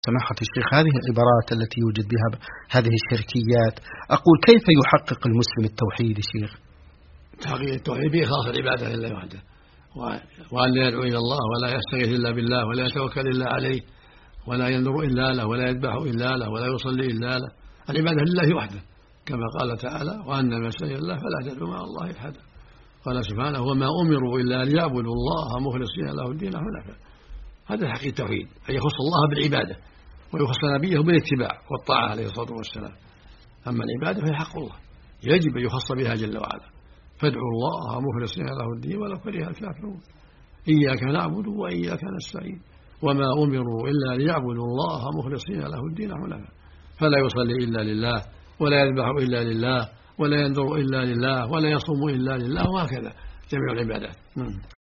سماحة الشيخ هذه العبارات التي يوجد بها هذه الشركيات، أقول كيف يحقق المسلم التوحيد يا شيخ؟ تحقيق التوحيد بإخلاص العبادة لله وحده، وأن لا يدعو إلى الله ولا يستغيث إلا بالله ولا يتوكل إلا عليه ولا ينظر إلا له ولا يذبح إلا له ولا يصلي إلا له. العبادة لله وحده كما قال تعالى: وأن المساجد لله فلا تدعوا مع الله أحدا. قال سبحانه: وما أمروا إلا ليعبدوا الله مخلصين له الدين حنفاء. هذا حقيقة التوحيد، أن يخص الله بالعبادة ويخص نبيه بالاتباع والطاعة عليه الصلاة والسلام. أما العبادة فهي حق الله يجب أن يخص بها جل وعلا، فادعوا الله مخلصين له الدين ولو كره الكافرون، إياك نعبد وإياك نستعين، وما أمروا إلا ليعبدوا الله مخلصين له الدين حنفاء، فلا يصلي إلا لله ولا يذبح إلا لله ولا ينذر إلا لله ولا يصوم إلا لله، وهكذا جميع العبادات.